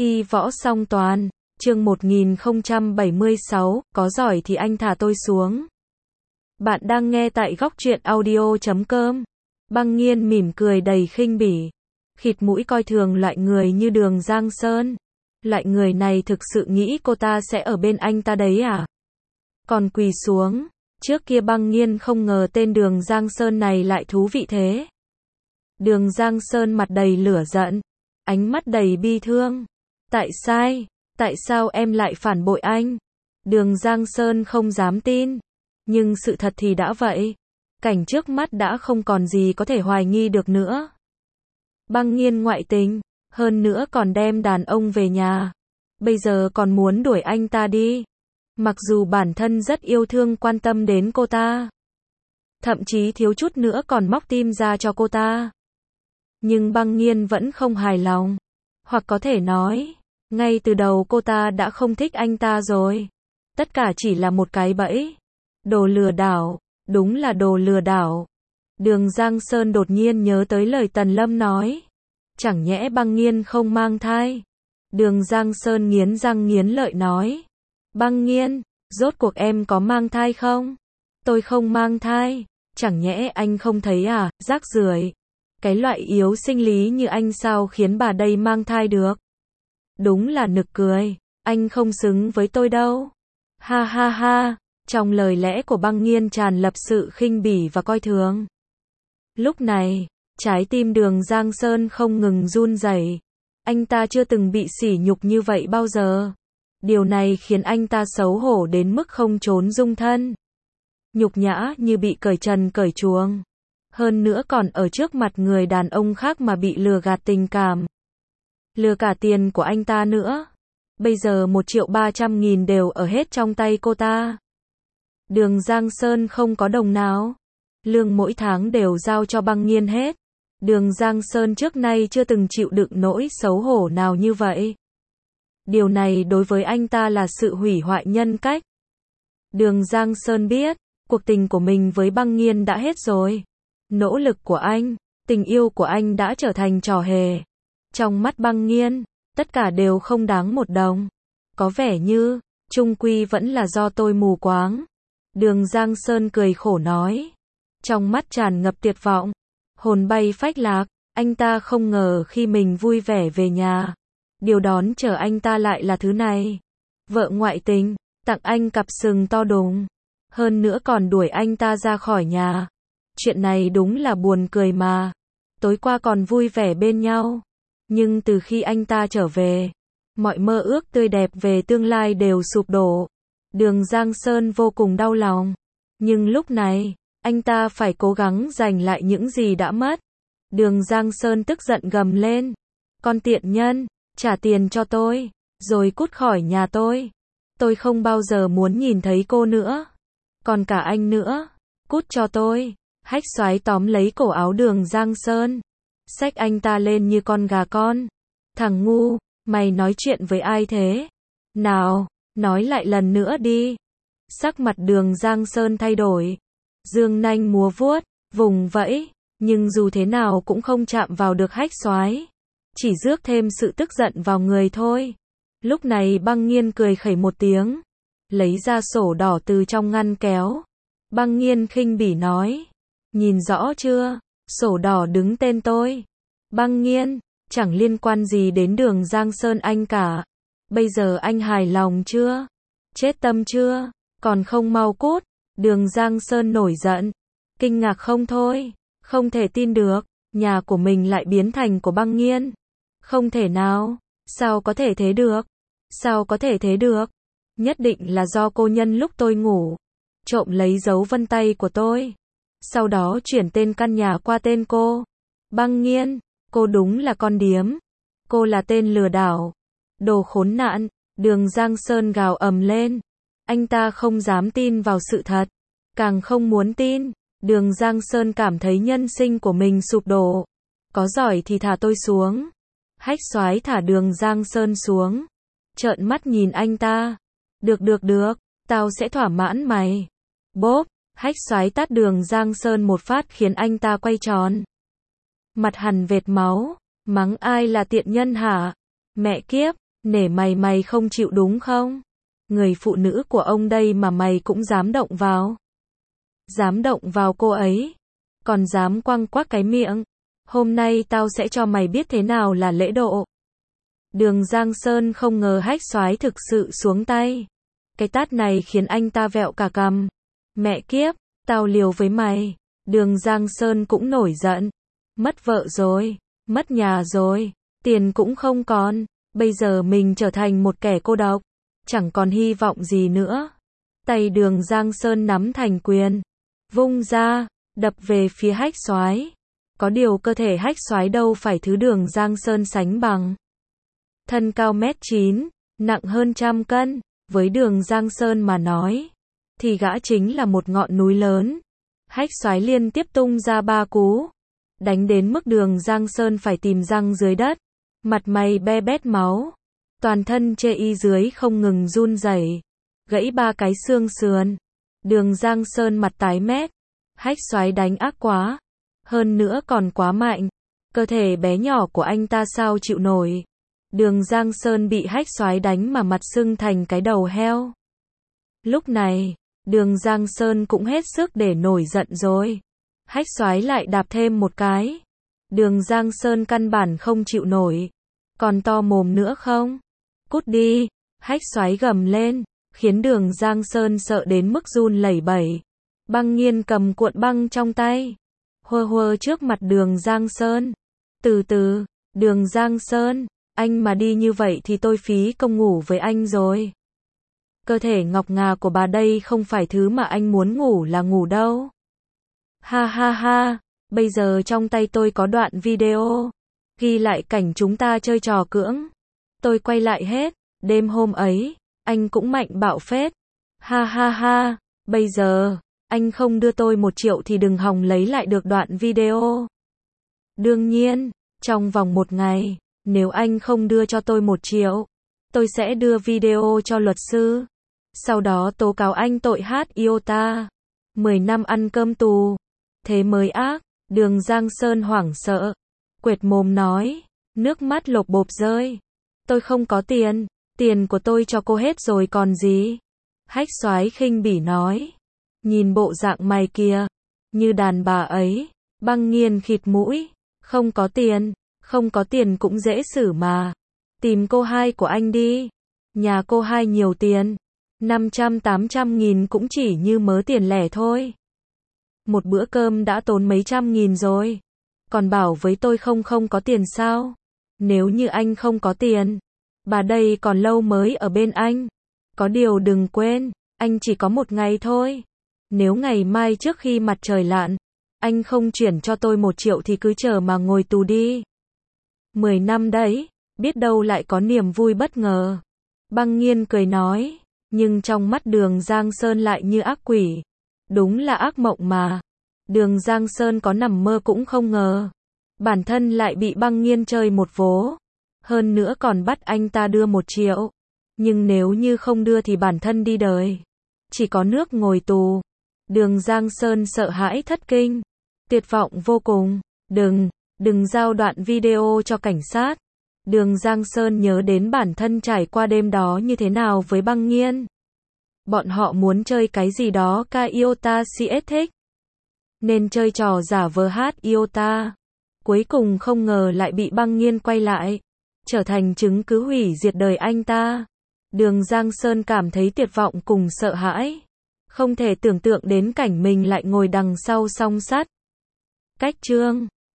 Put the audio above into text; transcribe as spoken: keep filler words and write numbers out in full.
Y võ song toàn, chương một nghìn không trăm bảy mươi sáu, có giỏi thì anh thả tôi xuống. Bạn đang nghe tại góc truyện audio chấm com. Băng Nghiên mỉm cười đầy khinh bỉ, khịt mũi coi thường loại người như Đường Giang Sơn. Loại người này thực sự nghĩ cô ta sẽ ở bên anh ta đấy à? Còn quỳ xuống, trước kia Băng Nghiên không ngờ tên Đường Giang Sơn này lại thú vị thế. Đường Giang Sơn mặt đầy lửa giận, ánh mắt đầy bi thương. Tại sai, tại sao em lại phản bội anh? Đường Giang Sơn không dám tin, nhưng sự thật thì đã vậy. Cảnh trước mắt đã không còn gì có thể hoài nghi được nữa. Băng Nghiên ngoại tình, hơn nữa còn đem đàn ông về nhà. Bây giờ còn muốn đuổi anh ta đi. Mặc dù bản thân rất yêu thương quan tâm đến cô ta, thậm chí thiếu chút nữa còn móc tim ra cho cô ta. Nhưng Băng Nghiên vẫn không hài lòng. Hoặc có thể nói, ngay từ đầu cô ta đã không thích anh ta rồi. Tất cả chỉ là một cái bẫy. Đồ lừa đảo, đúng là đồ lừa đảo. Đường Giang Sơn đột nhiên nhớ tới lời Tần Lâm nói. Chẳng nhẽ Băng Nghiên không mang thai? Đường Giang Sơn nghiến răng nghiến lợi nói. Băng Nghiên, rốt cuộc em có mang thai không? Tôi không mang thai. Chẳng nhẽ anh không thấy à, rác rưởi. Cái loại yếu sinh lý như anh sao khiến bà đây mang thai được? Đúng là nực cười, anh không xứng với tôi đâu. Ha ha ha, trong lời lẽ của Băng Nghiên tràn ngập sự khinh bỉ và coi thường. Lúc này, trái tim Đường Giang Sơn không ngừng run rẩy. Anh ta chưa từng bị sỉ nhục như vậy bao giờ. Điều này khiến anh ta xấu hổ đến mức không trốn dung thân. Nhục nhã như bị cởi trần cởi chuồng. Hơn nữa còn ở trước mặt người đàn ông khác mà bị lừa gạt tình cảm. Lừa cả tiền của anh ta nữa. Bây giờ một triệu ba trăm nghìn đều ở hết trong tay cô ta. Đường Giang Sơn không có đồng nào. Lương mỗi tháng đều giao cho Băng Nghiên hết. Đường Giang Sơn trước nay chưa từng chịu đựng nỗi xấu hổ nào như vậy. Điều này đối với anh ta là sự hủy hoại nhân cách. Đường Giang Sơn biết, cuộc tình của mình với Băng Nghiên đã hết rồi. Nỗ lực của anh, tình yêu của anh đã trở thành trò hề. Trong mắt Băng Nghiên, tất cả đều không đáng một đồng. Có vẻ như, chung quy vẫn là do tôi mù quáng. Đường Giang Sơn cười khổ nói. Trong mắt tràn ngập tuyệt vọng, hồn bay phách lạc, anh ta không ngờ khi mình vui vẻ về nhà, điều đón chờ anh ta lại là thứ này. Vợ ngoại tình, tặng anh cặp sừng to đùng, hơn nữa còn đuổi anh ta ra khỏi nhà. Chuyện này đúng là buồn cười mà. Tối qua còn vui vẻ bên nhau, nhưng từ khi anh ta trở về, mọi mơ ước tươi đẹp về tương lai đều sụp đổ. Đường Giang Sơn vô cùng đau lòng, nhưng lúc này, anh ta phải cố gắng giành lại những gì đã mất. Đường Giang Sơn tức giận gầm lên. Con tiện nhân, trả tiền cho tôi, rồi cút khỏi nhà tôi. Tôi không bao giờ muốn nhìn thấy cô nữa. Còn cả anh nữa, cút cho tôi. Hách Soái tóm lấy cổ áo Đường Giang Sơn, xách anh ta lên như con gà con. Thằng ngu, mày nói chuyện với ai thế? Nào, nói lại lần nữa đi. Sắc mặt Đường Giang Sơn thay đổi, dương nanh múa vuốt, vùng vẫy, nhưng dù thế nào cũng không chạm vào được Hách Soái, chỉ rước thêm sự tức giận vào người thôi. Lúc này Băng Nghiên cười khẩy một tiếng, lấy ra sổ đỏ từ trong ngăn kéo. Băng Nghiên khinh bỉ nói. Nhìn rõ chưa, sổ đỏ đứng tên tôi. Băng Nghiên, chẳng liên quan gì đến Đường Giang Sơn anh cả. Bây giờ anh hài lòng chưa? Chết tâm chưa? Còn không mau cút. Đường Giang Sơn nổi giận, kinh ngạc không thôi, không thể tin được, nhà của mình lại biến thành của Băng Nghiên. Không thể nào, sao có thể thế được? Sao có thể thế được? Nhất định là do cô nhân lúc tôi ngủ, trộm lấy dấu vân tay của tôi. Sau đó chuyển tên căn nhà qua tên cô. Băng Nghiên, cô đúng là con điếm. Cô là tên lừa đảo. Đồ khốn nạn, Đường Giang Sơn gào ầm lên. Anh ta không dám tin vào sự thật, càng không muốn tin. Đường Giang Sơn cảm thấy nhân sinh của mình sụp đổ. Có giỏi thì thả tôi xuống. Hách Soái thả Đường Giang Sơn xuống, trợn mắt nhìn anh ta. Được được được, tao sẽ thỏa mãn mày. Bốp, Hách Soái tát Đường Giang Sơn một phát khiến anh ta quay tròn. Mặt hằn vệt máu, mắng ai là tiện nhân hả? Mẹ kiếp, Nể mày mày không chịu đúng không? Người phụ nữ của ông đây mà mày cũng dám động vào. Dám động vào cô ấy. Còn dám quăng quác cái miệng. Hôm nay tao sẽ cho mày biết thế nào là lễ độ. Đường Giang Sơn không ngờ Hách Soái thực sự xuống tay. Cái tát này khiến anh ta vẹo cả cằm. Mẹ kiếp, tao liều với mày. Đường Giang Sơn cũng nổi giận. Mất vợ rồi, mất nhà rồi, tiền cũng không còn. Bây giờ mình trở thành một kẻ cô độc. Chẳng còn hy vọng gì nữa. Tay Đường Giang Sơn nắm thành quyền. Vung ra, đập về phía Hách Soái. Có điều cơ thể Hách Soái đâu phải thứ Đường Giang Sơn sánh bằng. Thân cao mét chín, nặng hơn trăm cân, với Đường Giang Sơn mà nói, thì gã chính là một ngọn núi lớn. Hách Soái liên tiếp tung ra ba cú, đánh đến mức Đường Giang Sơn phải tìm răng dưới đất, mặt mày be bét máu, toàn thân chê y dưới không ngừng run rẩy, gãy ba cái xương sườn. Đường Giang Sơn mặt tái mét, Hách Soái đánh ác quá, hơn nữa còn quá mạnh, cơ thể bé nhỏ của anh ta sao chịu nổi. Đường Giang Sơn bị Hách Soái đánh mà mặt sưng thành cái đầu heo. Lúc này, Đường Giang Sơn cũng hết sức để nổi giận rồi. Hách Soái lại đạp thêm một cái. Đường Giang Sơn căn bản không chịu nổi. Còn to mồm nữa không? Cút đi! Hách Soái gầm lên, khiến Đường Giang Sơn sợ đến mức run lẩy bẩy. Băng Nghiên cầm cuộn băng trong tay, huơ huơ trước mặt Đường Giang Sơn. Từ từ, Đường Giang Sơn, anh mà đi như vậy thì tôi phí công ngủ với anh rồi. Cơ thể ngọc ngà của bà đây không phải thứ mà anh muốn ngủ là ngủ đâu. Ha ha ha, bây giờ trong tay tôi có đoạn video, ghi lại cảnh chúng ta chơi trò cưỡng. Tôi quay lại hết, đêm hôm ấy, anh cũng mạnh bạo phết. Ha ha ha, bây giờ, anh không đưa tôi một triệu thì đừng hòng lấy lại được đoạn video. Đương nhiên, trong vòng một ngày, nếu anh không đưa cho tôi một triệu, tôi sẽ đưa video cho luật sư. Sau đó tố cáo anh tội hát iota. mười năm ăn cơm tù. Thế mới ác. Đường Giang Sơn hoảng sợ, quệt mồm nói, nước mắt lộp bộp rơi. Tôi không có tiền, tiền của tôi cho cô hết rồi còn gì. Hách Soái khinh bỉ nói, nhìn bộ dạng mày kia, như đàn bà ấy. Băng Nghiên khịt mũi, không có tiền, không có tiền cũng dễ xử mà. Tìm cô hai của anh đi. Nhà cô hai nhiều tiền, năm trăm tám trăm nghìn cũng chỉ như mớ tiền lẻ thôi. Một bữa cơm đã tốn mấy trăm nghìn rồi. Còn bảo với tôi không không có tiền sao? Nếu như anh không có tiền, bà đây còn lâu mới ở bên anh. Có điều đừng quên, anh chỉ có một ngày thôi. Nếu ngày mai trước khi mặt trời lặn, anh không chuyển cho tôi một triệu thì cứ chờ mà ngồi tù đi. Mười năm đấy, biết đâu lại có niềm vui bất ngờ. Băng Nghiên cười nói, nhưng trong mắt Đường Giang Sơn lại như ác quỷ. Đúng là ác mộng mà. Đường Giang Sơn có nằm mơ cũng không ngờ. Bản thân lại bị Băng Nghiên chơi một vố. Hơn nữa còn bắt anh ta đưa một triệu. Nhưng nếu như không đưa thì bản thân đi đời. Chỉ có nước ngồi tù. Đường Giang Sơn sợ hãi thất kinh. Tuyệt vọng vô cùng. Đừng, đừng giao đoạn video cho cảnh sát. Đường Giang Sơn nhớ đến bản thân trải qua đêm đó như thế nào với Băng Nghiên. Bọn họ muốn chơi cái gì đó ca iota cs thích. Nên chơi trò giả vờ hát iota. Cuối cùng không ngờ lại bị Băng Nghiên quay lại. Trở thành chứng cứ hủy diệt đời anh ta. Đường Giang Sơn cảm thấy tuyệt vọng cùng sợ hãi. Không thể tưởng tượng đến cảnh mình lại ngồi đằng sau song sắt. Cách chương